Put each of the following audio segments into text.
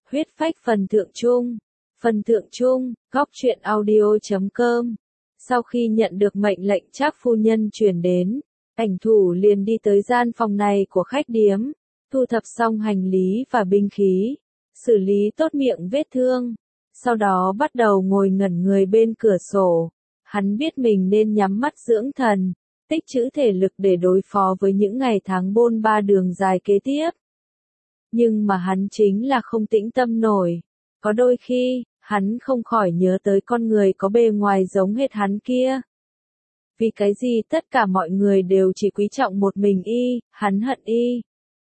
Huyết phách phần thượng chung. Phần thượng chung, góc truyện audio.com. Sau khi nhận được mệnh lệnh Trác phu nhân truyền đến, ảnh thủ liền đi tới gian phòng này của khách điếm, thu thập xong hành lý và binh khí, xử lý tốt miệng vết thương, sau đó bắt đầu ngồi ngẩn người bên cửa sổ. Hắn biết mình nên nhắm mắt dưỡng thần, tích trữ thể lực để đối phó với những ngày tháng bôn ba đường dài kế tiếp. Nhưng mà hắn chính là không tĩnh tâm nổi. Có đôi khi, hắn không khỏi nhớ tới con người có bề ngoài giống hệt hắn kia. Vì cái gì tất cả mọi người đều chỉ quý trọng một mình y, hắn hận y.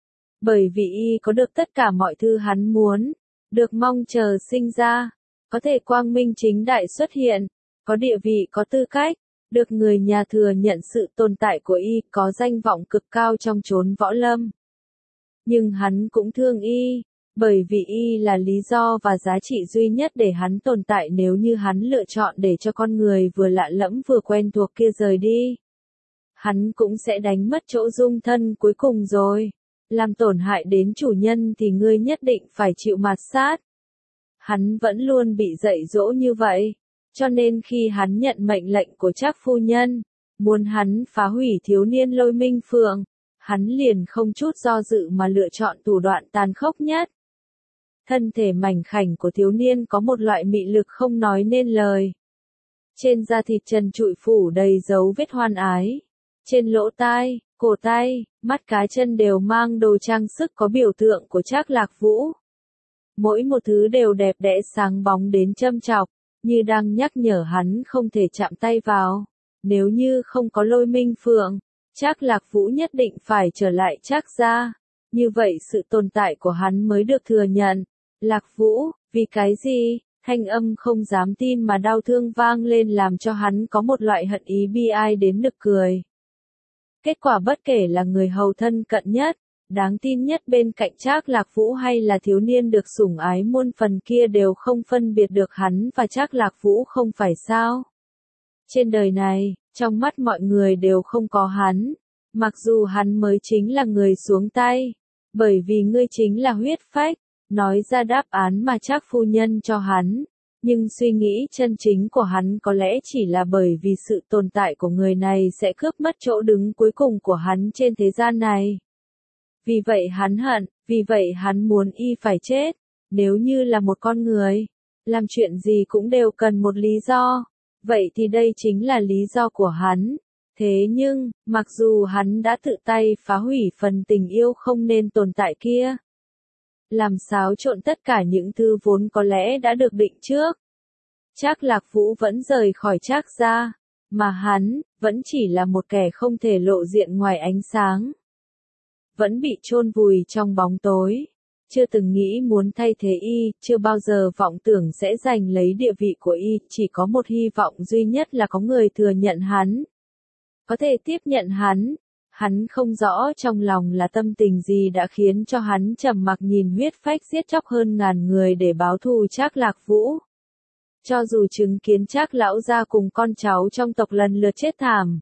Bởi vì y có được tất cả mọi thứ hắn muốn, được mong chờ sinh ra, có thể quang minh chính đại xuất hiện, có địa vị có tư cách, được người nhà thừa nhận sự tồn tại của y, có danh vọng cực cao trong chốn võ lâm. Nhưng hắn cũng thương y, bởi vì y là lý do và giá trị duy nhất để hắn tồn tại. Nếu như hắn lựa chọn để cho con người vừa lạ lẫm vừa quen thuộc kia rời đi, hắn cũng sẽ đánh mất chỗ dung thân cuối cùng rồi. Làm tổn hại đến chủ nhân thì ngươi nhất định phải chịu mạt sát. Hắn vẫn luôn bị dạy dỗ như vậy, cho nên khi hắn nhận mệnh lệnh của Trác phu nhân, muốn hắn phá hủy thiếu niên Lôi Minh Phượng, hắn liền không chút do dự mà lựa chọn thủ đoạn tàn khốc nhất. Thân thể mảnh khảnh của thiếu niên có một loại mị lực không nói nên lời. Trên da thịt trần trụi phủ đầy dấu vết hoan ái. Trên lỗ tai, cổ tay, mắt cá chân đều mang đồ trang sức có biểu tượng của Trác Lạc Vũ. Mỗi một thứ đều đẹp đẽ sáng bóng đến châm chọc, như đang nhắc nhở hắn không thể chạm tay vào. Nếu như không có Lôi Minh Phượng, Trác Lạc Vũ nhất định phải trở lại Trác gia. Như vậy sự tồn tại của hắn mới được thừa nhận. Lạc Vũ, vì cái gì? Thanh âm không dám tin mà đau thương vang lên làm cho hắn có một loại hận ý bi ai đến nực cười. Kết quả bất kể là người hầu thân cận nhất, đáng tin nhất bên cạnh Trác Lạc Vũ hay là thiếu niên được sủng ái muôn phần kia đều không phân biệt được hắn và Trác Lạc Vũ, không phải sao? Trên đời này, trong mắt mọi người đều không có hắn, mặc dù hắn mới chính là người xuống tay, bởi vì ngươi chính là huyết phách, nói ra đáp án mà Trác phu nhân cho hắn, nhưng suy nghĩ chân chính của hắn có lẽ chỉ là bởi vì sự tồn tại của người này sẽ cướp mất chỗ đứng cuối cùng của hắn trên thế gian này. Vì vậy hắn hận, vì vậy hắn muốn y phải chết. Nếu như là một con người, làm chuyện gì cũng đều cần một lý do, vậy thì đây chính là lý do của hắn. Thế nhưng, mặc dù hắn đã tự tay phá hủy phần tình yêu không nên tồn tại kia, làm xáo trộn tất cả những thứ vốn có lẽ đã được định trước, Trác Lạc Vũ vẫn rời khỏi Trác gia, mà hắn vẫn chỉ là một kẻ không thể lộ diện ngoài ánh sáng, vẫn bị chôn vùi trong bóng tối, chưa từng nghĩ muốn thay thế y, chưa bao giờ vọng tưởng sẽ giành lấy địa vị của y, chỉ có một hy vọng duy nhất là có người thừa nhận hắn, có thể tiếp nhận hắn. Hắn không rõ trong lòng là tâm tình gì đã khiến cho hắn trầm mặc nhìn huyết phách giết chóc hơn ngàn người để báo thù Trác Lạc Vũ. Cho dù chứng kiến Trác lão gia cùng con cháu trong tộc lần lượt chết thảm,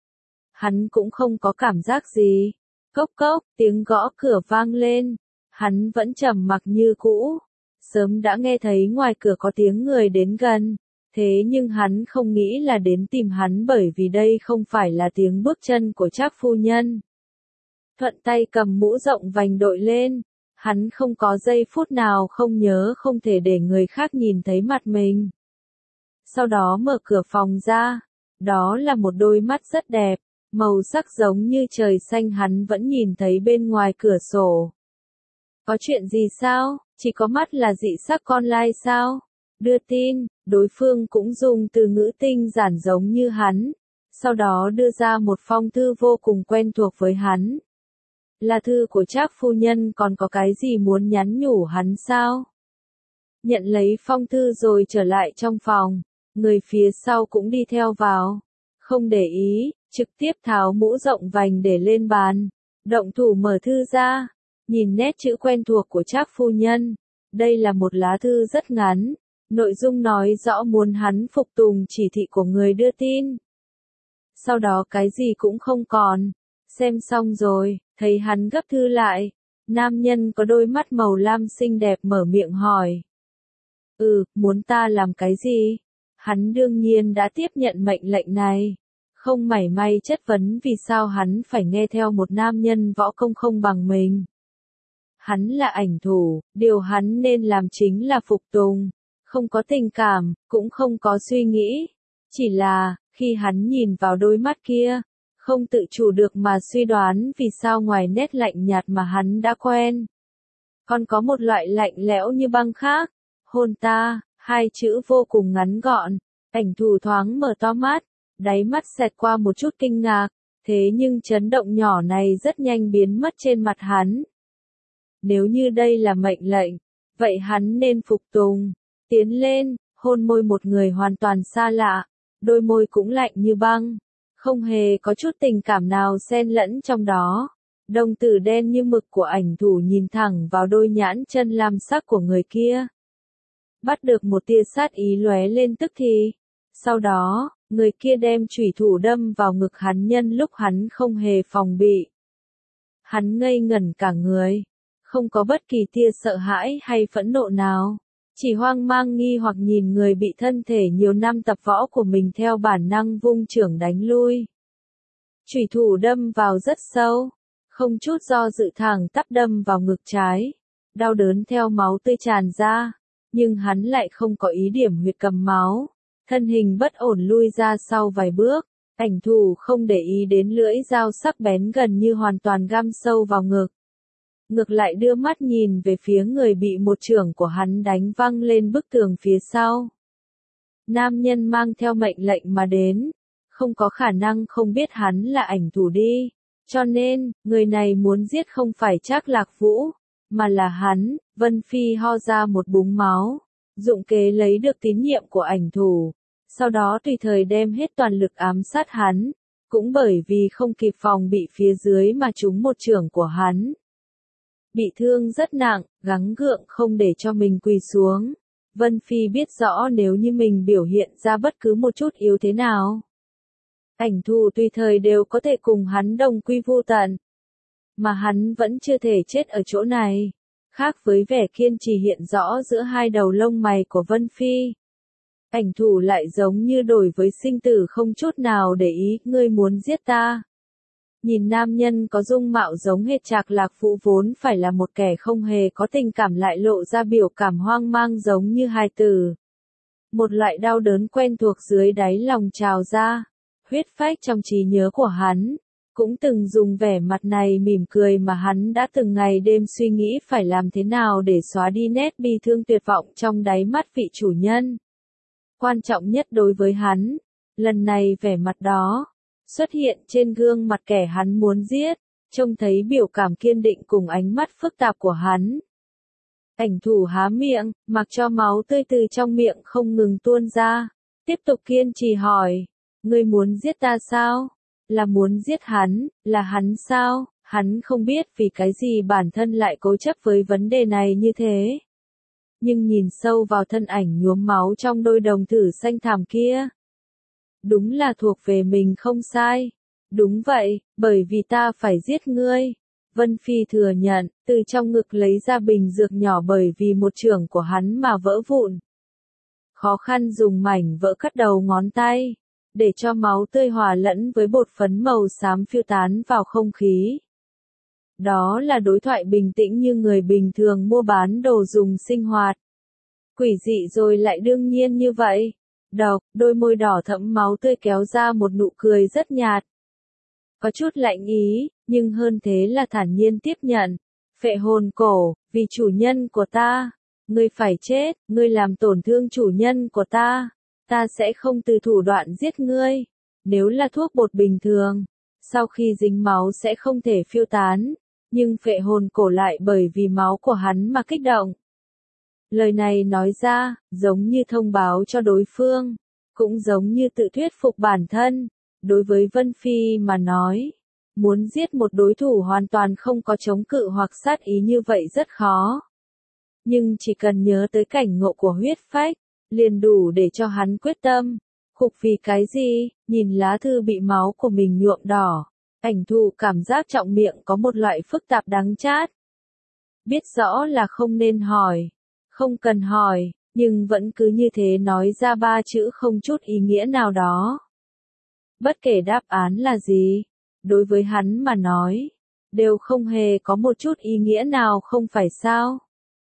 hắn cũng không có cảm giác gì. Cốc cốc, tiếng gõ cửa vang lên, hắn vẫn trầm mặc như cũ. Sớm đã nghe thấy ngoài cửa có tiếng người đến gần. Thế nhưng hắn không nghĩ là đến tìm hắn, bởi vì đây không phải là tiếng bước chân của Trác phu nhân. Thuận tay cầm mũ rộng vành đội lên, hắn không có giây phút nào không nhớ không thể để người khác nhìn thấy mặt mình. Sau đó mở cửa phòng ra, đó là một đôi mắt rất đẹp, màu sắc giống như trời xanh, hắn vẫn nhìn thấy bên ngoài cửa sổ. Có chuyện gì sao? Chỉ có mắt là dị sắc con lai sao? Đưa tin, đối phương cũng dùng từ ngữ tinh giản giống như hắn, sau đó đưa ra một phong thư vô cùng quen thuộc với hắn. Là thư của Trác phu nhân, còn có cái gì muốn nhắn nhủ hắn sao? Nhận lấy phong thư rồi trở lại trong phòng, người phía sau cũng đi theo vào, không để ý, trực tiếp tháo mũ rộng vành để lên bàn, động thủ mở thư ra, nhìn nét chữ quen thuộc của Trác phu nhân, đây là một lá thư rất ngắn. Nội dung nói rõ muốn hắn phục tùng chỉ thị của người đưa tin. Sau đó cái gì cũng không còn. Xem xong rồi, thấy hắn gấp thư lại. Nam nhân có đôi mắt màu lam xinh đẹp mở miệng hỏi. Muốn ta làm cái gì? Hắn đương nhiên đã tiếp nhận mệnh lệnh này. Không mảy may chất vấn vì sao hắn phải nghe theo một nam nhân võ công không bằng mình. Hắn là ảnh thủ, điều hắn nên làm chính là phục tùng. Không có tình cảm, cũng không có suy nghĩ. Chỉ là, khi hắn nhìn vào đôi mắt kia, không tự chủ được mà suy đoán vì sao ngoài nét lạnh nhạt mà hắn đã quen. Còn có một loại lạnh lẽo như băng khác. Hôn ta, hai chữ vô cùng ngắn gọn. Ảnh thủ thoáng mở to mắt, đáy mắt xẹt qua một chút kinh ngạc. Thế nhưng chấn động nhỏ này rất nhanh biến mất trên mặt hắn. Nếu như đây là mệnh lệnh, vậy hắn nên phục tùng. Tiến lên, hôn môi một người hoàn toàn xa lạ, đôi môi cũng lạnh như băng, không hề có chút tình cảm nào xen lẫn trong đó. Đồng tử đen như mực của ảnh thủ nhìn thẳng vào đôi nhãn chân lam sắc của người kia. Bắt được một tia sát ý lóe lên tức thì. Sau đó, người kia đem chủy thủ đâm vào ngực hắn nhân lúc hắn không hề phòng bị. Hắn ngây ngẩn cả người, không có bất kỳ tia sợ hãi hay phẫn nộ nào. Chỉ hoang mang nghi hoặc nhìn người bị thân thể nhiều năm tập võ của mình theo bản năng vung chưởng đánh lui. Chủy thủ đâm vào rất sâu, không chút do dự thẳng tắp đâm vào ngực trái. Đau đớn theo máu tươi tràn ra, nhưng hắn lại không có ý điểm huyệt cầm máu. Thân hình bất ổn lui ra sau vài bước, ảnh thủ không để ý đến lưỡi dao sắc bén gần như hoàn toàn găm sâu vào ngực. Ngược lại đưa mắt nhìn về phía người bị một chưởng của hắn đánh văng lên bức tường phía sau. Nam nhân mang theo mệnh lệnh mà đến, không có khả năng không biết hắn là ảnh thủ đi, cho nên, người này muốn giết không phải Trác Lạc Vũ, mà là hắn. Vân Phi ho ra một búng máu, dụng kế lấy được tín nhiệm của ảnh thủ, sau đó tùy thời đem hết toàn lực ám sát hắn, cũng bởi vì không kịp phòng bị phía dưới mà trúng một chưởng của hắn. Bị thương rất nặng, gắng gượng không để cho mình quỳ xuống. Vân Phi biết rõ nếu như mình biểu hiện ra bất cứ một chút yếu thế nào, ảnh thủ tùy thời đều có thể cùng hắn đồng quy vu tận. Mà hắn vẫn chưa thể chết ở chỗ này. Khác với vẻ kiên trì hiện rõ giữa hai đầu lông mày của Vân Phi, ảnh thủ lại giống như đổi với sinh tử không chút nào để ý. Ngươi muốn giết ta? Nhìn nam nhân có dung mạo giống hệt Trác Lạc Vũ vốn phải là một kẻ không hề có tình cảm lại lộ ra biểu cảm hoang mang giống như hài tử. Một loại đau đớn quen thuộc dưới đáy lòng trào ra. Huyết phách trong trí nhớ của hắn, cũng từng dùng vẻ mặt này mỉm cười mà hắn đã từng ngày đêm suy nghĩ phải làm thế nào để xóa đi nét bi thương tuyệt vọng trong đáy mắt vị chủ nhân. Quan trọng nhất đối với hắn, lần này vẻ mặt đó xuất hiện trên gương mặt kẻ hắn muốn giết, trông thấy biểu cảm kiên định cùng ánh mắt phức tạp của hắn. Ảnh thủ há miệng, mặc cho máu tươi từ trong miệng không ngừng tuôn ra, tiếp tục kiên trì hỏi, ngươi muốn giết ta sao? Là muốn giết hắn, là hắn sao? Hắn không biết vì cái gì bản thân lại cố chấp với vấn đề này như thế. Nhưng nhìn sâu vào thân ảnh nhuốm máu trong đôi đồng tử xanh thẳm kia, đúng là thuộc về mình không sai. Đúng vậy, bởi vì ta phải giết ngươi. Vân Phi thừa nhận, từ trong ngực lấy ra bình dược nhỏ bởi vì một chưởng của hắn mà vỡ vụn. Khó khăn dùng mảnh vỡ cắt đầu ngón tay, để cho máu tươi hòa lẫn với bột phấn màu xám phiêu tán vào không khí. Đó là đối thoại bình tĩnh như người bình thường mua bán đồ dùng sinh hoạt. Quỷ dị rồi lại đương nhiên như vậy. Đôi môi đỏ thẫm máu tươi kéo ra một nụ cười rất nhạt. Có chút lạnh ý, nhưng hơn thế là thản nhiên tiếp nhận. Phệ hồn cổ, vì chủ nhân của ta, ngươi phải chết, ngươi làm tổn thương chủ nhân của ta. Ta sẽ không từ thủ đoạn giết ngươi. Nếu là thuốc bột bình thường, sau khi dính máu sẽ không thể phiêu tán, nhưng phệ hồn cổ lại bởi vì máu của hắn mà kích động. Lời này nói ra, giống như thông báo cho đối phương, cũng giống như tự thuyết phục bản thân. Đối với Vân Phi mà nói, muốn giết một đối thủ hoàn toàn không có chống cự hoặc sát ý như vậy rất khó. Nhưng chỉ cần nhớ tới cảnh ngộ của huyết phách, liền đủ để cho hắn quyết tâm. Khục vì cái gì? Nhìn lá thư bị máu của mình nhuộm đỏ, ảnh thủ cảm giác trọng miệng có một loại phức tạp đắng chát. biết rõ là không nên hỏi, không cần hỏi, nhưng vẫn cứ như thế nói ra ba chữ không chút ý nghĩa nào đó. Bất kể đáp án là gì, đối với hắn mà nói, đều không hề có một chút ý nghĩa nào không phải sao?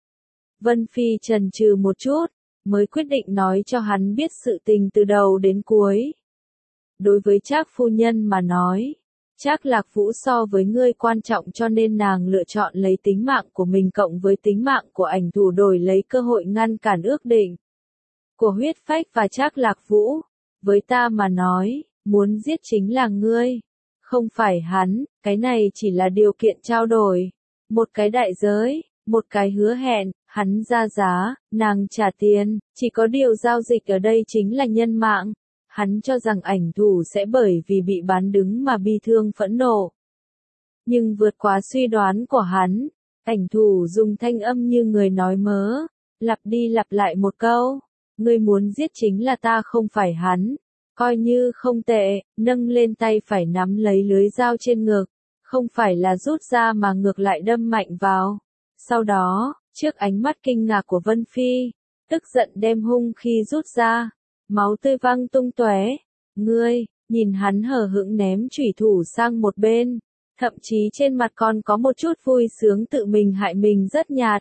Vân Phi chần chừ một chút, mới quyết định nói cho hắn biết sự tình từ đầu đến cuối. Đối với Trác phu nhân mà nói, Trác Lạc Vũ so với ngươi quan trọng cho nên nàng lựa chọn lấy tính mạng của mình cộng với tính mạng của ảnh thủ đổi lấy cơ hội ngăn cản ước định của Huyết Phách và Trác Lạc Vũ. Với ta mà nói, muốn giết chính là ngươi, không phải hắn, cái này chỉ là điều kiện trao đổi. Một cái đại giới, một cái hứa hẹn, hắn ra giá, nàng trả tiền, chỉ có điều giao dịch ở đây chính là nhân mạng. Hắn cho rằng ảnh thủ sẽ bởi vì bị bán đứng mà bi thương phẫn nộ. Nhưng vượt quá suy đoán của hắn, ảnh thủ dùng thanh âm như người nói mớ, lặp đi lặp lại một câu, ngươi muốn giết chính là ta không phải hắn. Coi như không tệ, nâng lên tay phải nắm lấy lưới dao trên ngực, không phải là rút ra mà ngược lại đâm mạnh vào. Sau đó, trước ánh mắt kinh ngạc của Vân Phi, tức giận đem hung khí rút ra, máu tươi văng tung tóe. Ngươi, nhìn hắn hờ hững ném chủy thủ sang một bên, thậm chí trên mặt còn có một chút vui sướng tự mình hại mình rất nhạt.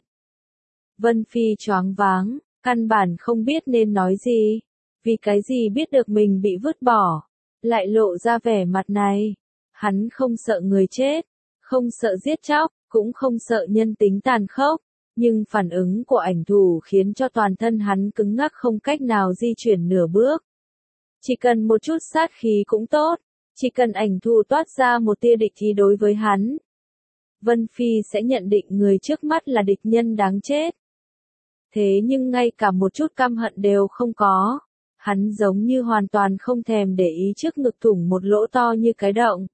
Vân Phi choáng váng, căn bản không biết nên nói gì. Vì cái gì biết được mình bị vứt bỏ, lại lộ ra vẻ mặt này. Hắn không sợ người chết, không sợ giết chóc, cũng không sợ nhân tính tàn khốc. Nhưng phản ứng của ảnh thủ khiến cho toàn thân hắn cứng ngắc không cách nào di chuyển nửa bước. Chỉ cần một chút sát khí cũng tốt, chỉ cần ảnh thủ toát ra một tia địch ý đối với hắn. Vân Phi sẽ nhận định người trước mắt là địch nhân đáng chết. Thế nhưng ngay cả một chút căm hận đều không có. Hắn giống như hoàn toàn không thèm để ý trước ngực thủng một lỗ to như cái động.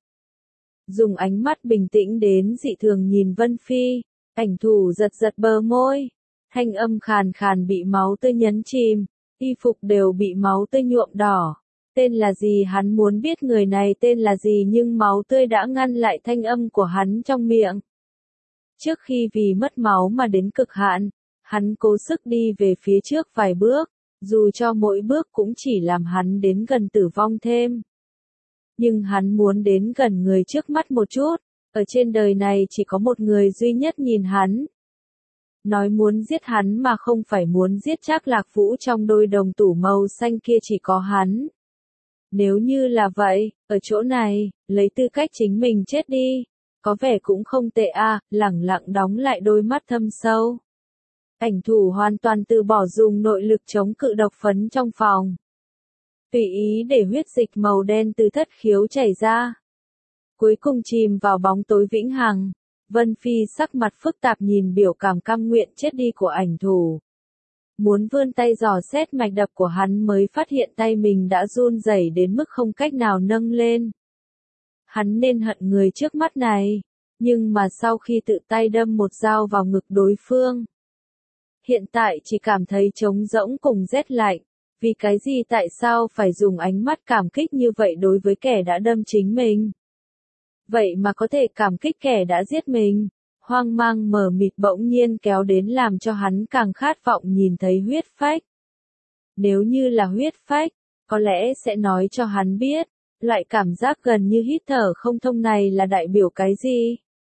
Dùng ánh mắt bình tĩnh đến dị thường nhìn Vân Phi, ảnh thủ giật giật bờ môi, thanh âm khàn khàn bị máu tươi nhấn chìm, y phục đều bị máu tươi nhuộm đỏ. Tên là gì hắn muốn biết người này tên là gì nhưng máu tươi đã ngăn lại thanh âm của hắn trong miệng. Trước khi vì mất máu mà đến cực hạn, hắn cố sức đi về phía trước vài bước. Dù cho mỗi bước cũng chỉ làm hắn đến gần tử vong thêm. Nhưng hắn muốn đến gần người trước mắt một chút, ở trên đời này chỉ có một người duy nhất nhìn hắn. Nói muốn giết hắn mà không phải muốn giết Trác Lạc Vũ trong đôi đồng tủ màu xanh kia chỉ có hắn. Nếu như là vậy, ở chỗ này, lấy tư cách chính mình chết đi, có vẻ cũng không tệ à, lẳng lặng đóng lại đôi mắt thâm sâu. Ảnh thủ hoàn toàn từ bỏ dùng nội lực chống cự độc phấn trong phòng. Tùy ý để huyết dịch màu đen từ thất khiếu chảy ra. Cuối cùng chìm vào bóng tối vĩnh hằng. Vân Phi sắc mặt phức tạp nhìn biểu cảm cam nguyện chết đi của ảnh thủ. Muốn vươn tay dò xét mạch đập của hắn mới phát hiện tay mình đã run rẩy đến mức không cách nào nâng lên. Hắn nên hận người trước mắt này. Nhưng mà sau khi tự tay đâm một dao vào ngực đối phương. Hiện tại chỉ cảm thấy trống rỗng cùng rét lạnh, vì cái gì tại sao phải dùng ánh mắt cảm kích như vậy đối với kẻ đã đâm chính mình? Vậy mà có thể cảm kích kẻ đã giết mình, hoang mang mờ mịt bỗng nhiên kéo đến làm cho hắn càng khát vọng nhìn thấy Huyết Phách. Nếu như là Huyết Phách, có lẽ sẽ nói cho hắn biết, loại cảm giác gần như hít thở không thông này là đại biểu cái gì?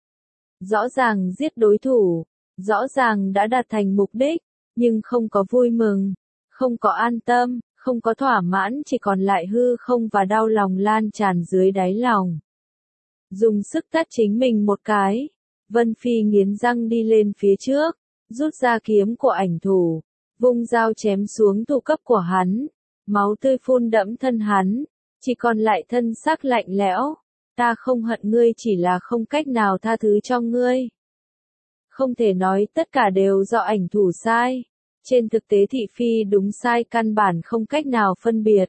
Rõ ràng giết đối thủ. Rõ ràng đã đạt thành mục đích, nhưng không có vui mừng, không có an tâm, không có thỏa mãn chỉ còn lại hư không và đau lòng lan tràn dưới đáy lòng. Dùng sức tát chính mình một cái, Vân Phi nghiến răng đi lên phía trước, rút ra kiếm của ảnh thủ, vung dao chém xuống thủ cấp của hắn, máu tươi phun đẫm thân hắn, chỉ còn lại thân xác lạnh lẽo. Ta không hận ngươi chỉ là không cách nào tha thứ cho ngươi. Không thể nói tất cả đều do ảnh thủ sai. Trên thực tế thị phi đúng sai căn bản không cách nào phân biệt.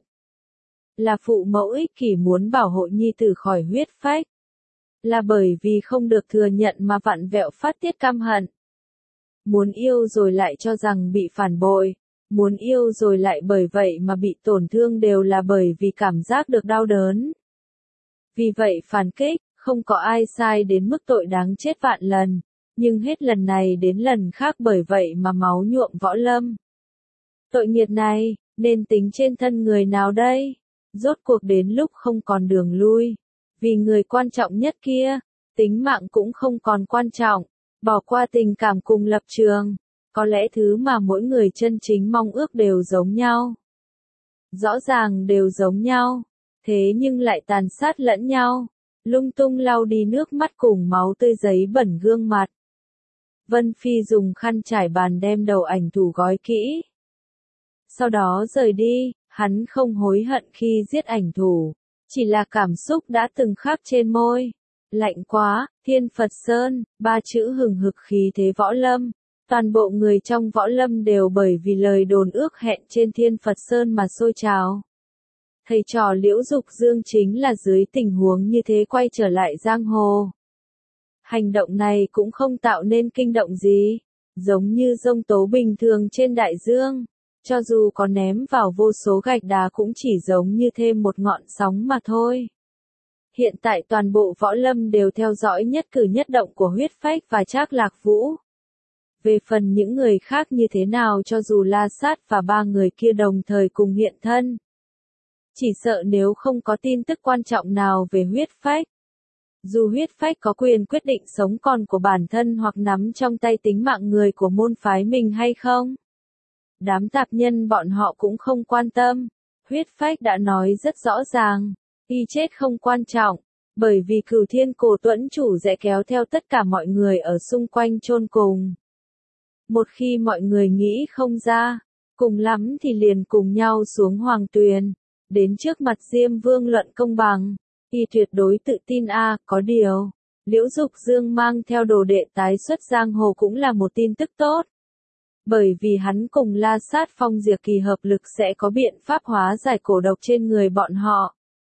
Là phụ mẫu ích kỷ muốn bảo hộ nhi tử khỏi Huyết Phách. Là bởi vì không được thừa nhận mà vặn vẹo phát tiết căm hận. Muốn yêu rồi lại cho rằng bị phản bội. Muốn yêu rồi lại bởi vậy mà bị tổn thương đều là bởi vì cảm giác được đau đớn. Vì vậy phản kích, không có ai sai đến mức tội đáng chết vạn lần. Nhưng hết lần này đến lần khác bởi vậy mà máu nhuộm Võ Lâm. Tội nghiệt này, nên tính trên thân người nào đây? Rốt cuộc đến lúc không còn đường lui. Vì người quan trọng nhất kia, tính mạng cũng không còn quan trọng, bỏ qua tình cảm cùng lập trường. Có lẽ thứ mà mỗi người chân chính mong ước đều giống nhau. Rõ ràng đều giống nhau, thế nhưng lại tàn sát lẫn nhau, lung tung lau đi nước mắt cùng máu tươi giấy bẩn gương mặt. Vân Phi dùng khăn trải bàn đem đầu ảnh thủ gói kỹ. Sau đó rời đi, hắn không hối hận khi giết ảnh thủ, chỉ là cảm xúc đã từng khắc trên môi. Lạnh quá, Thiên Phật Sơn, ba chữ hừng hực khí thế Võ Lâm. Toàn bộ người trong Võ Lâm đều bởi vì lời đồn ước hẹn trên Thiên Phật Sơn mà sôi trào. Thầy trò Liễu Dục Dương chính là dưới tình huống như thế quay trở lại giang hồ. Hành động này cũng không tạo nên kinh động gì, giống như giông tố bình thường trên đại dương. Cho dù có ném vào vô số gạch đá cũng chỉ giống như thêm một ngọn sóng mà thôi. Hiện tại toàn bộ Võ Lâm đều theo dõi nhất cử nhất động của Huyết Phách và Trác Lạc Vũ. Về phần những người khác như thế nào cho dù La Sát và ba người kia đồng thời cùng hiện thân. Chỉ sợ nếu không có tin tức quan trọng nào về Huyết Phách. Dù Huyết Phách có quyền quyết định sống còn của bản thân hoặc nắm trong tay tính mạng người của môn phái mình hay không. Đám tạp nhân bọn họ cũng không quan tâm. Huyết Phách đã nói rất rõ ràng, y chết không quan trọng, bởi vì Cửu Thiên Cổ Tuẫn chủ sẽ kéo theo tất cả mọi người ở xung quanh chôn cùng. Một khi mọi người nghĩ không ra, cùng lắm thì liền cùng nhau xuống Hoàng Tuyền, đến trước mặt Diêm Vương luận công bằng. Y tuyệt đối tự tin có điều, Liễu Dục Dương mang theo đồ đệ tái xuất giang hồ cũng là một tin tức tốt. Bởi vì hắn cùng La Sát Phong Diệp Kỳ hợp lực sẽ có biện pháp hóa giải cổ độc trên người bọn họ.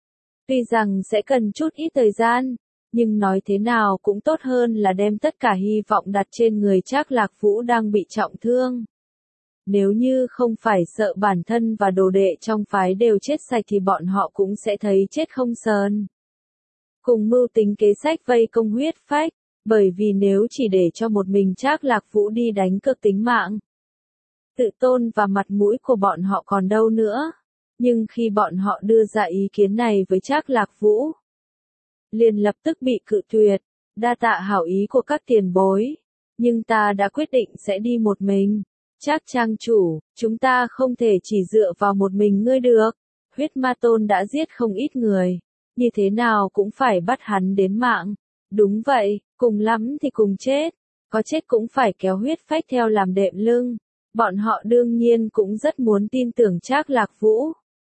Tuy rằng sẽ cần chút ít thời gian, nhưng nói thế nào cũng tốt hơn là đem tất cả hy vọng đặt trên người Trác Lạc Vũ đang bị trọng thương. Nếu như không phải sợ bản thân và đồ đệ trong phái đều chết sạch thì bọn họ cũng sẽ thấy chết không sờn. Cùng mưu tính kế sách vây công Huyết Phách, bởi vì nếu chỉ để cho một mình Trác Lạc Vũ đi đánh cược tính mạng, tự tôn và mặt mũi của bọn họ còn đâu nữa. Nhưng khi bọn họ đưa ra ý kiến này với Trác Lạc Vũ, liền lập tức bị cự tuyệt. Đa tạ hảo ý của các tiền bối, nhưng ta đã quyết định sẽ đi một mình. Trác trang chủ, chúng ta không thể chỉ dựa vào một mình ngươi được. Huyết Ma Tôn đã giết không ít người, như thế nào cũng phải bắt hắn đến mạng. Đúng vậy, cùng lắm thì cùng chết, có chết cũng phải kéo Huyết Phách theo làm đệm lưng. Bọn họ đương nhiên cũng rất muốn tin tưởng Trác Lạc Vũ.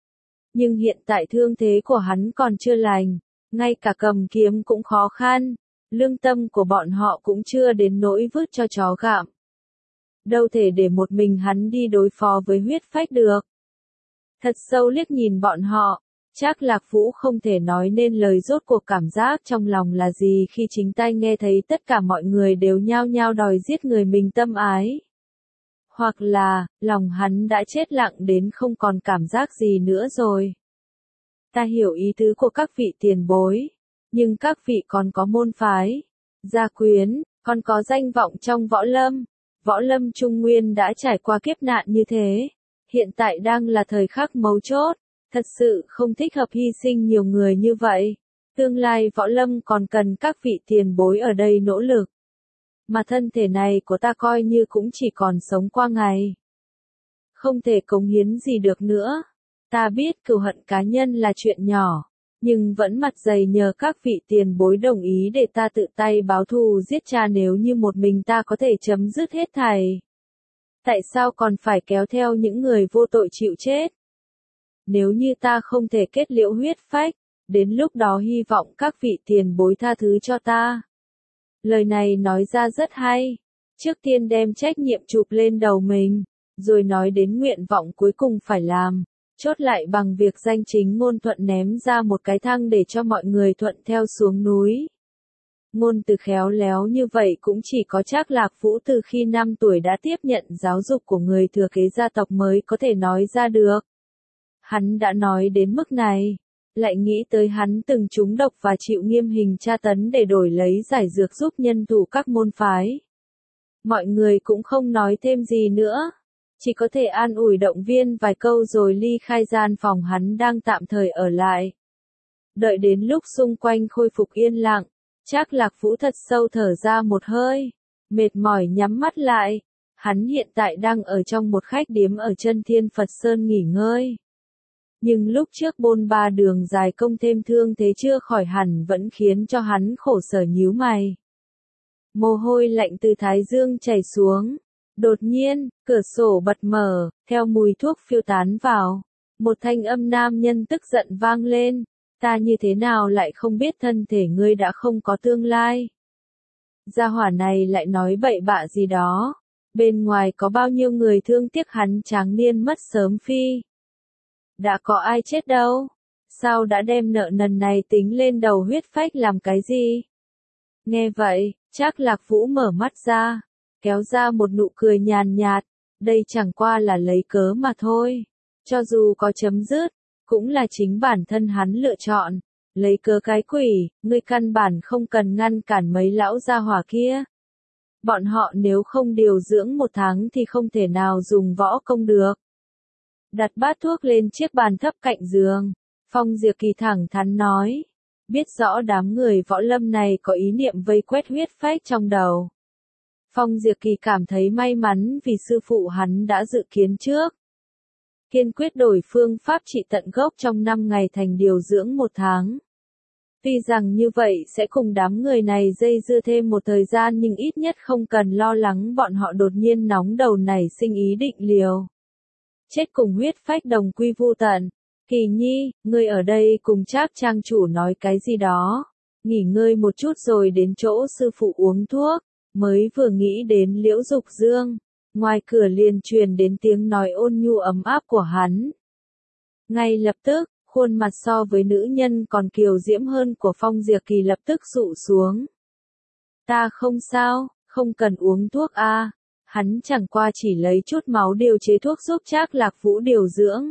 Nhưng hiện tại thương thế của hắn còn chưa lành, ngay cả cầm kiếm cũng khó khăn, lương tâm của bọn họ cũng chưa đến nỗi vứt cho chó gặm. Đâu thể để một mình hắn đi đối phó với Huyết Phách được. Thật sâu liếc nhìn bọn họ, Trác Lạc Vũ không thể nói nên lời rốt cuộc cảm giác trong lòng là gì khi chính tai nghe thấy tất cả mọi người đều nhao nhao đòi giết người mình tâm ái. Hoặc là, lòng hắn đã chết lặng đến không còn cảm giác gì nữa rồi. Ta hiểu ý tứ của các vị tiền bối, nhưng các vị còn có môn phái, gia quyến, còn có danh vọng trong Võ Lâm. Võ Lâm Trung Nguyên đã trải qua kiếp nạn như thế, hiện tại đang là thời khắc mấu chốt, thật sự không thích hợp hy sinh nhiều người như vậy. Tương lai Võ Lâm còn cần các vị tiền bối ở đây nỗ lực. Mà thân thể này của ta coi như cũng chỉ còn sống qua ngày. Không thể cống hiến gì được nữa. Ta biết cừu hận cá nhân là chuyện nhỏ, nhưng vẫn mặt dày nhờ các vị tiền bối đồng ý để ta tự tay báo thù giết cha nếu như một mình ta có thể chấm dứt hết thảy. Tại sao còn phải kéo theo những người vô tội chịu chết? Nếu như ta không thể kết liễu Huyết Phách, đến lúc đó hy vọng các vị tiền bối tha thứ cho ta. Lời này nói ra rất hay. Trước tiên đem trách nhiệm chụp lên đầu mình, rồi nói đến nguyện vọng cuối cùng phải làm. Chốt lại bằng việc danh chính ngôn thuận ném ra một cái thang để cho mọi người thuận theo xuống núi. Ngôn từ khéo léo như vậy cũng chỉ có Trác Lạc Vũ từ khi 5 tuổi đã tiếp nhận giáo dục của người thừa kế gia tộc mới có thể nói ra được. Hắn đã nói đến mức này, lại nghĩ tới hắn từng trúng độc và chịu nghiêm hình tra tấn để đổi lấy giải dược giúp nhân thủ các môn phái. Mọi người cũng không nói thêm gì nữa, chỉ có thể an ủi động viên vài câu rồi ly khai gian phòng hắn đang tạm thời ở lại. Đợi đến lúc xung quanh khôi phục yên lặng, Trác Lạc Vũ thật sâu thở ra một hơi, mệt mỏi nhắm mắt lại. Hắn hiện tại đang ở trong một khách điếm ở chân Thiên Phật Sơn nghỉ ngơi. Nhưng lúc trước bôn ba đường dài công thêm thương thế chưa khỏi hẳn vẫn khiến cho hắn khổ sở nhíu mày. Mồ hôi lạnh từ thái dương chảy xuống. Đột nhiên, cửa sổ bật mở, theo mùi thuốc phiêu tán vào. Một thanh âm nam nhân tức giận vang lên. Ta như thế nào lại không biết thân thể ngươi đã không có tương lai. Gia hỏa này lại nói bậy bạ gì đó. Bên ngoài có bao nhiêu người thương tiếc hắn tráng niên mất sớm phi. Đã có ai chết đâu. Sao đã đem nợ nần này tính lên đầu huyết phách làm cái gì? Nghe vậy, Trác Lạc Vũ mở mắt ra, kéo ra một nụ cười nhàn nhạt. Đây chẳng qua là lấy cớ mà thôi. Cho dù có chấm dứt, cũng là chính bản thân hắn lựa chọn. Lấy cớ cái quỷ, ngươi căn bản không cần ngăn cản mấy lão gia hỏa kia. Bọn họ nếu không điều dưỡng 1 tháng thì không thể nào dùng võ công được. Đặt bát thuốc lên chiếc bàn thấp cạnh giường, Phong Diệp Kỳ thẳng thắn nói. Biết rõ đám người võ lâm này có ý niệm vây quét huyết phách trong đầu. Phong Diệp Kỳ cảm thấy may mắn vì sư phụ hắn đã dự kiến trước. Kiên quyết đổi phương pháp trị tận gốc trong 5 ngày thành điều dưỡng 1 tháng. Tuy rằng như vậy sẽ cùng đám người này dây dưa thêm một thời gian nhưng ít nhất không cần lo lắng bọn họ đột nhiên nóng đầu nảy sinh ý định liều. Chết cùng huyết phách đồng quy vu tận. Kỳ Nhi, ngươi ở đây cùng Trác trang chủ nói cái gì đó. Nghỉ ngơi một chút rồi đến chỗ sư phụ uống thuốc. Mới vừa nghĩ đến Liễu Dục Dương. Ngoài cửa liền truyền đến tiếng nói ôn nhu ấm áp của hắn. Ngay lập tức, khuôn mặt so với nữ nhân còn kiều diễm hơn của Phong Diệp Kỳ lập tức dụ xuống. Ta không sao, không cần uống thuốc a. Hắn chẳng qua chỉ lấy chút máu điều chế thuốc giúp Trác Lạc Vũ điều dưỡng.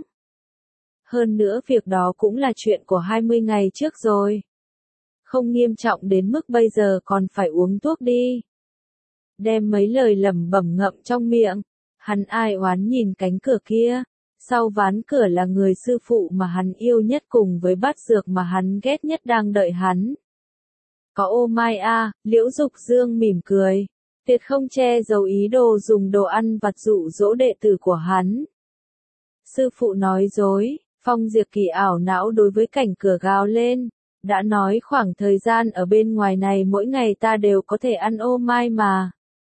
Hơn nữa việc đó cũng là chuyện của 20 ngày trước rồi. Không nghiêm trọng đến mức bây giờ còn phải uống thuốc đi. Đem mấy lời lẩm bẩm ngậm trong miệng, hắn ai oán nhìn cánh cửa kia. Sau ván cửa là người sư phụ mà hắn yêu nhất cùng với bát dược mà hắn ghét nhất đang đợi hắn. Có ô mai a, Liễu Dục Dương mỉm cười. Tuyệt không che giấu ý đồ dùng đồ ăn vặt dụ dỗ đệ tử của hắn. Sư phụ nói dối, Phong Diệp Kỳ ảo não đối với cảnh cửa gào lên. Đã nói khoảng thời gian ở bên ngoài này mỗi ngày ta đều có thể ăn ô mai mà.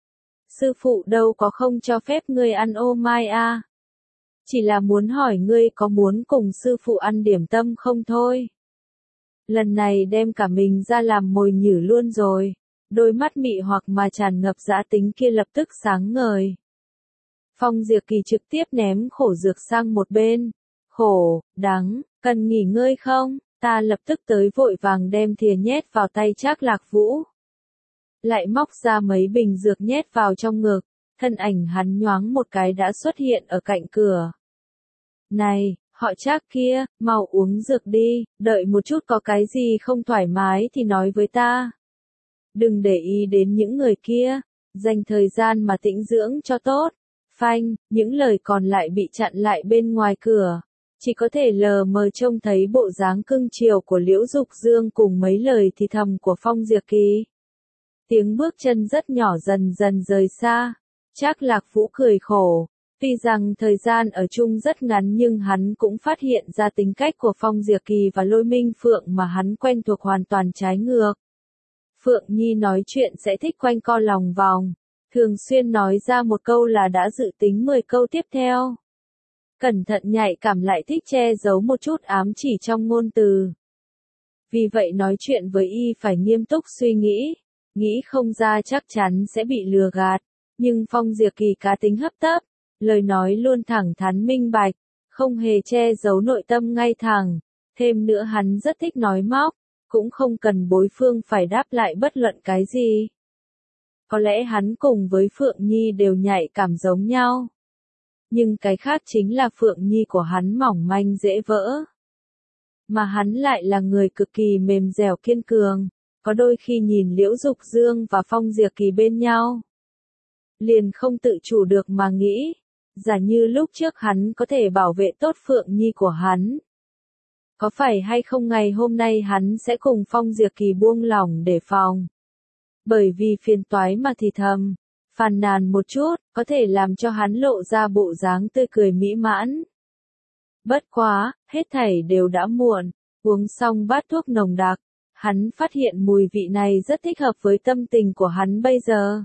Sư phụ đâu có không cho phép ngươi ăn ô mai a. Chỉ là muốn hỏi ngươi có muốn cùng sư phụ ăn điểm tâm không thôi. Lần này đem cả mình ra làm mồi nhử luôn rồi. Đôi mắt mị hoặc mà tràn ngập dã tính kia lập tức sáng ngời. Phong Diệp Kỳ trực tiếp ném khổ dược sang một bên. Khổ, đắng, cần nghỉ ngơi không? Ta lập tức tới vội vàng đem thìa nhét vào tay Trác Lạc Vũ. Lại móc ra mấy bình dược nhét vào trong ngực. Thân ảnh hắn nhoáng một cái đã xuất hiện ở cạnh cửa. Này, họ Trác kia, mau uống dược đi, đợi một chút có cái gì không thoải mái thì nói với ta. Đừng để ý đến những người kia, dành thời gian mà tĩnh dưỡng cho tốt. Phanh, những lời còn lại bị chặn lại bên ngoài cửa. Chỉ có thể lờ mờ trông thấy bộ dáng cưng chiều của Liễu Dục Dương cùng mấy lời thì thầm của Phong Diệp Kỳ. Tiếng bước chân rất nhỏ dần dần rời xa. Trác Lạc Vũ cười khổ. Tuy rằng thời gian ở chung rất ngắn nhưng hắn cũng phát hiện ra tính cách của Phong Diệp Kỳ và Lôi Minh Phượng mà hắn quen thuộc hoàn toàn trái ngược. Phượng Nhi nói chuyện sẽ thích quanh co lòng vòng. Thường xuyên nói ra một câu là đã dự tính 10 câu tiếp theo. Cẩn thận nhạy cảm lại thích che giấu một chút ám chỉ trong ngôn từ. Vì vậy nói chuyện với y phải nghiêm túc suy nghĩ không ra chắc chắn sẽ bị lừa gạt. Nhưng Phong Diệp Kỳ cá tính hấp tấp, lời nói luôn thẳng thắn minh bạch, không hề che giấu nội tâm ngay thẳng. Thêm nữa hắn rất thích nói móc, cũng không cần đối phương phải đáp lại bất luận cái gì. Có lẽ hắn cùng với Phượng Nhi đều nhạy cảm giống nhau. Nhưng cái khác chính là Phượng Nhi của hắn mỏng manh dễ vỡ. mà hắn lại là người cực kỳ mềm dẻo kiên cường, có đôi khi nhìn Liễu Dục Dương và Phong Diệc Kỳ bên nhau, liền không tự chủ được mà nghĩ, giả như lúc trước hắn có thể bảo vệ tốt Phượng Nhi của hắn. Có phải hay không ngày hôm nay hắn sẽ cùng Phong Diệc Kỳ buông lỏng đề phòng. Bởi vì phiền toái mà thì thầm, phàn nàn một chút, có thể làm cho hắn lộ ra bộ dáng tươi cười mỹ mãn. Bất quá, hết thảy đều đã muộn, uống xong bát thuốc nồng đặc, hắn phát hiện mùi vị này rất thích hợp với tâm tình của hắn bây giờ.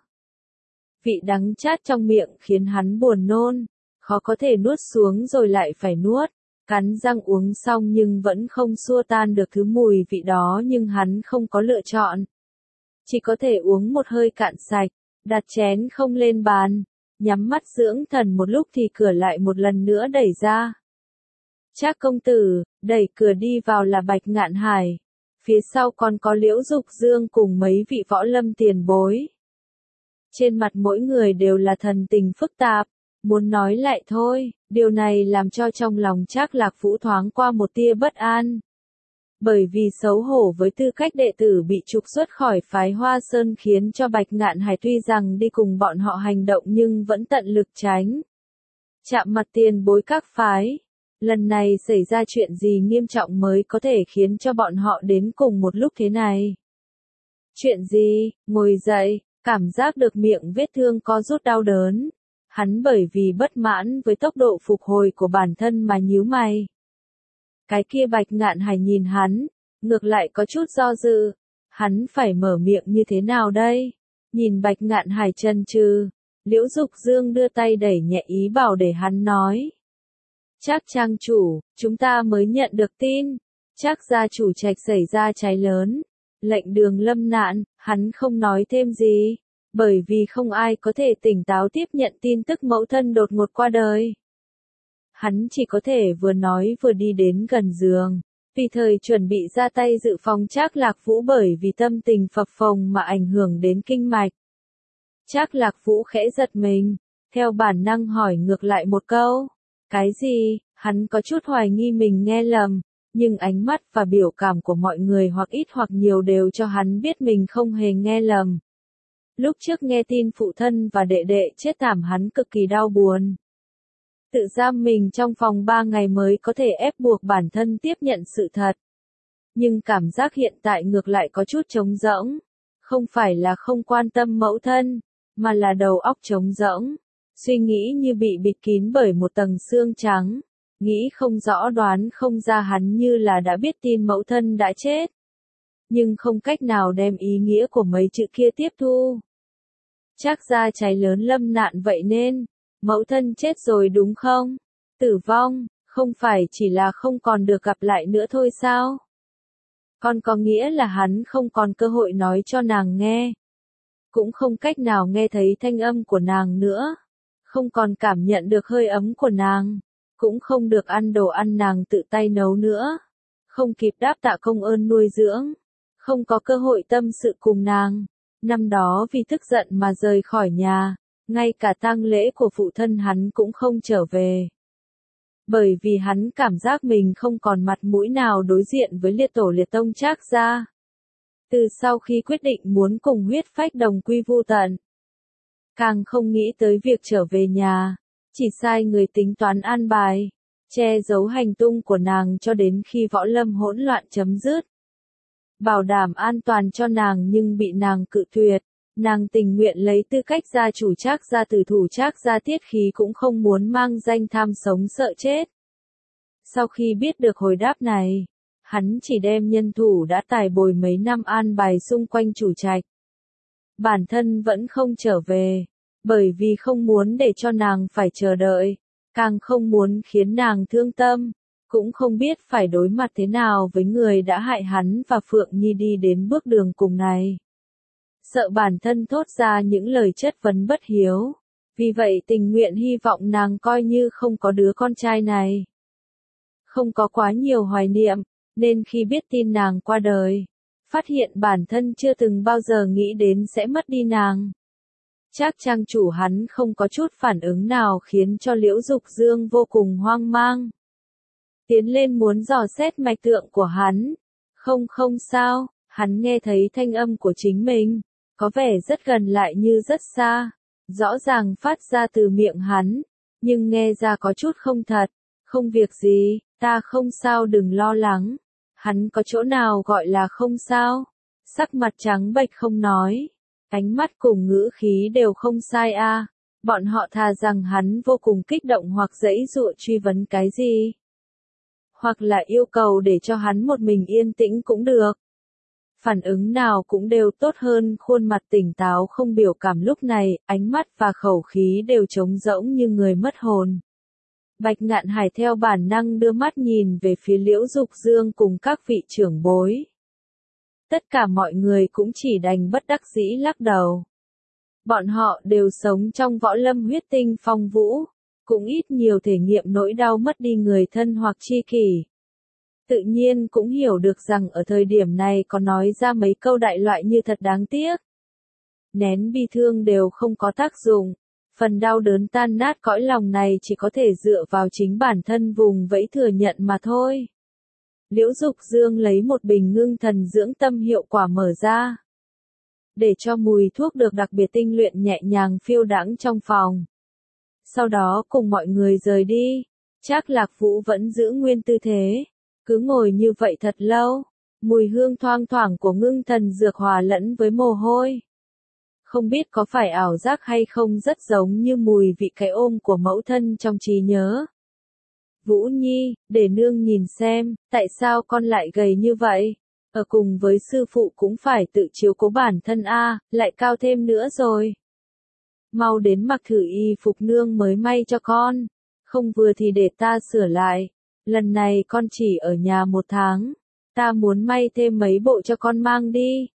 Vị đắng chát trong miệng khiến hắn buồn nôn, khó có thể nuốt xuống rồi lại phải nuốt, cắn răng uống xong nhưng vẫn không xua tan được thứ mùi vị đó, nhưng hắn không có lựa chọn. Chỉ có thể uống một hơi cạn sạch, đặt chén không lên bàn, nhắm mắt dưỡng thần một lúc thì cửa lại một lần nữa đẩy ra. Trác công tử, đẩy cửa đi vào là Bạch Ngạn Hải. Phía sau còn có Liễu Dục Dương cùng mấy vị võ lâm tiền bối. Trên mặt mỗi người đều là thần tình phức tạp, muốn nói lại thôi, điều này làm cho trong lòng Trác Lạc Vũ thoáng qua một tia bất an. Bởi vì xấu hổ với tư cách đệ tử bị trục xuất khỏi phái Hoa Sơn khiến cho Bạch Ngạn Hải tuy rằng đi cùng bọn họ hành động nhưng vẫn tận lực tránh. Chạm mặt tiền bối các phái. Lần này xảy ra chuyện gì nghiêm trọng mới có thể khiến cho bọn họ đến cùng một lúc thế này? Chuyện gì? Ngồi dậy, cảm giác được miệng vết thương co rút đau đớn. Hắn bởi vì bất mãn với tốc độ phục hồi của bản thân mà nhíu mày. Cái kia Bạch Ngạn Hải nhìn hắn, ngược lại có chút do dự. Hắn phải mở miệng như thế nào đây? Nhìn Bạch Ngạn Hải chần chừ, Liễu Dục Dương đưa tay đẩy nhẹ ý bảo để hắn nói. Trác trang chủ, chúng ta mới nhận được tin, Trác gia chủ trạch xảy ra cháy lớn, lệnh đường lâm nạn, hắn không nói thêm gì, bởi vì không ai có thể tỉnh táo tiếp nhận tin tức mẫu thân đột ngột qua đời. Hắn chỉ có thể vừa nói vừa đi đến gần giường, vì thời chuẩn bị ra tay dự phòng Trác Lạc Vũ bởi vì tâm tình phập phồng mà ảnh hưởng đến kinh mạch. Trác Lạc Vũ khẽ giật mình, theo bản năng hỏi ngược lại một câu. Cái gì? Hắn có chút hoài nghi mình nghe lầm, nhưng ánh mắt và biểu cảm của mọi người hoặc ít hoặc nhiều đều cho hắn biết mình không hề nghe lầm. Lúc trước nghe tin phụ thân và đệ đệ chết thảm hắn cực kỳ đau buồn. Tự giam mình trong phòng 3 ngày mới có thể ép buộc bản thân tiếp nhận sự thật. Nhưng cảm giác hiện tại ngược lại có chút trống rỗng. Không phải là không quan tâm mẫu thân, mà là đầu óc trống rỗng. Suy nghĩ như bị bịt kín bởi một tầng xương trắng, nghĩ không rõ đoán không ra hắn như là đã biết tin mẫu thân đã chết. Nhưng không cách nào đem ý nghĩa của mấy chữ kia tiếp thu. Trác gia cháy lớn lâm nạn vậy nên, mẫu thân chết rồi đúng không? Tử vong, không phải chỉ là không còn được gặp lại nữa thôi sao? Còn có nghĩa là hắn không còn cơ hội nói cho nàng nghe. Cũng không cách nào nghe thấy thanh âm của nàng nữa. Không còn cảm nhận được hơi ấm của nàng, cũng không được ăn đồ ăn nàng tự tay nấu nữa, không kịp đáp tạ công ơn nuôi dưỡng, không có cơ hội tâm sự cùng nàng. Năm đó vì tức giận mà rời khỏi nhà, ngay cả tang lễ của phụ thân hắn cũng không trở về. Bởi vì hắn cảm giác mình không còn mặt mũi nào đối diện với liệt tổ liệt tông Trác gia. Từ sau khi quyết định muốn cùng huyết phách đồng quy vu tận, càng không nghĩ tới việc trở về nhà, chỉ sai người tính toán an bài, che giấu hành tung của nàng cho đến khi võ lâm hỗn loạn chấm dứt. Bảo đảm an toàn cho nàng nhưng bị nàng cự tuyệt, nàng tình nguyện lấy tư cách gia chủ Trác gia tử thủ Trác gia tiết khí cũng không muốn mang danh tham sống sợ chết. Sau khi biết được hồi đáp này, hắn chỉ đem nhân thủ đã tài bồi mấy năm an bài xung quanh chủ trạch. Bản thân vẫn không trở về, bởi vì không muốn để cho nàng phải chờ đợi, càng không muốn khiến nàng thương tâm, cũng không biết phải đối mặt thế nào với người đã hại hắn và Phượng Nhi đi đến bước đường cùng này. Sợ bản thân thốt ra những lời chất vấn bất hiếu, vì vậy tình nguyện hy vọng nàng coi như không có đứa con trai này. Không có quá nhiều hoài niệm, nên khi biết tin nàng qua đời, phát hiện bản thân chưa từng bao giờ nghĩ đến sẽ mất đi nàng. Trác trang chủ hắn không có chút phản ứng nào khiến cho Liễu Dục Dương vô cùng hoang mang. tiến lên muốn dò xét mạch tượng của hắn. Không sao, hắn nghe thấy thanh âm của chính mình, có vẻ rất gần lại như rất xa, rõ ràng phát ra từ miệng hắn, nhưng nghe ra có chút không thật. Không việc gì, ta không sao đừng lo lắng. Hắn có chỗ nào gọi là không sao? Sắc mặt trắng bệch không nói, ánh mắt cùng ngữ khí đều không sai a. Bọn họ thà rằng hắn vô cùng kích động hoặc giãy giụa truy vấn cái gì, hoặc là yêu cầu để cho hắn một mình yên tĩnh cũng được. Phản ứng nào cũng đều tốt hơn khuôn mặt tỉnh táo không biểu cảm lúc này, ánh mắt và khẩu khí đều trống rỗng như người mất hồn. Bạch Ngạn Hải theo bản năng đưa mắt nhìn về phía Liễu Dục Dương cùng các vị trưởng bối. Tất cả mọi người cũng chỉ đành bất đắc dĩ lắc đầu. Bọn họ đều sống trong võ lâm huyết tinh phong vũ, cũng ít nhiều thể nghiệm nỗi đau mất đi người thân hoặc tri kỷ. Tự nhiên cũng hiểu được rằng ở thời điểm này có nói ra mấy câu đại loại như thật đáng tiếc. Nén bi thương đều không có tác dụng. Phần đau đớn tan nát cõi lòng này chỉ có thể dựa vào chính bản thân vùng vẫy thừa nhận mà thôi. Liễu Dục Dương lấy một bình ngưng thần dưỡng tâm hiệu quả mở ra, để cho mùi thuốc được đặc biệt tinh luyện nhẹ nhàng phiêu đãng trong phòng. Sau đó cùng mọi người rời đi, Trác Lạc Vũ vẫn giữ nguyên tư thế, cứ ngồi như vậy thật lâu, mùi hương thoang thoảng của ngưng thần dược hòa lẫn với mồ hôi. Không biết có phải ảo giác hay không rất giống như mùi vị cái ôm của mẫu thân trong trí nhớ. Vũ Nhi, để nương nhìn xem, tại sao con lại gầy như vậy? Ở cùng với sư phụ cũng phải tự chiếu cố bản thân a, lại cao thêm nữa rồi. Mau đến mặc thử y phục nương mới may cho con, không vừa thì để ta sửa lại. Lần này con chỉ ở nhà 1 tháng, ta muốn may thêm mấy bộ cho con mang đi.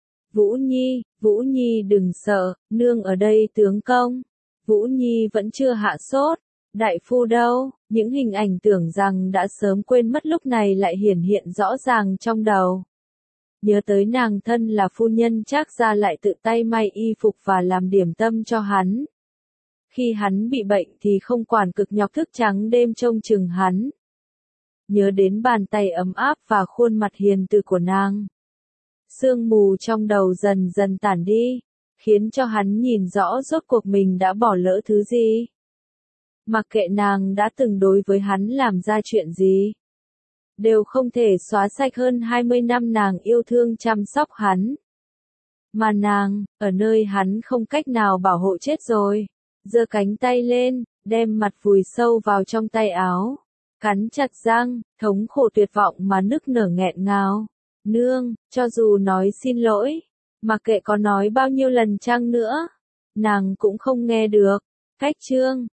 Vũ Nhi đừng sợ, nương ở đây tướng công. Vũ Nhi vẫn chưa hạ sốt, đại phu đâu, những hình ảnh tưởng rằng đã sớm quên mất lúc này lại hiển hiện rõ ràng trong đầu. Nhớ tới nàng thân là phu nhân Trác gia lại tự tay may y phục và làm điểm tâm cho hắn. Khi hắn bị bệnh thì không quản cực nhọc thức trắng đêm trông chừng hắn. Nhớ đến bàn tay ấm áp và khuôn mặt hiền từ của nàng. Sương mù trong đầu dần dần tản đi, khiến cho hắn nhìn rõ rốt cuộc mình đã bỏ lỡ thứ gì. Mặc kệ nàng đã từng đối với hắn làm ra chuyện gì, đều không thể xóa sạch hơn 20 năm nàng yêu thương chăm sóc hắn. Mà nàng, ở nơi hắn không cách nào bảo hộ chết rồi, giơ cánh tay lên, đem mặt vùi sâu vào trong tay áo, cắn chặt răng, thống khổ tuyệt vọng mà nức nở nghẹn ngào. Nương, cho dù nói xin lỗi, mặc kệ có nói bao nhiêu lần chăng nữa, nàng cũng không nghe được. Cách chương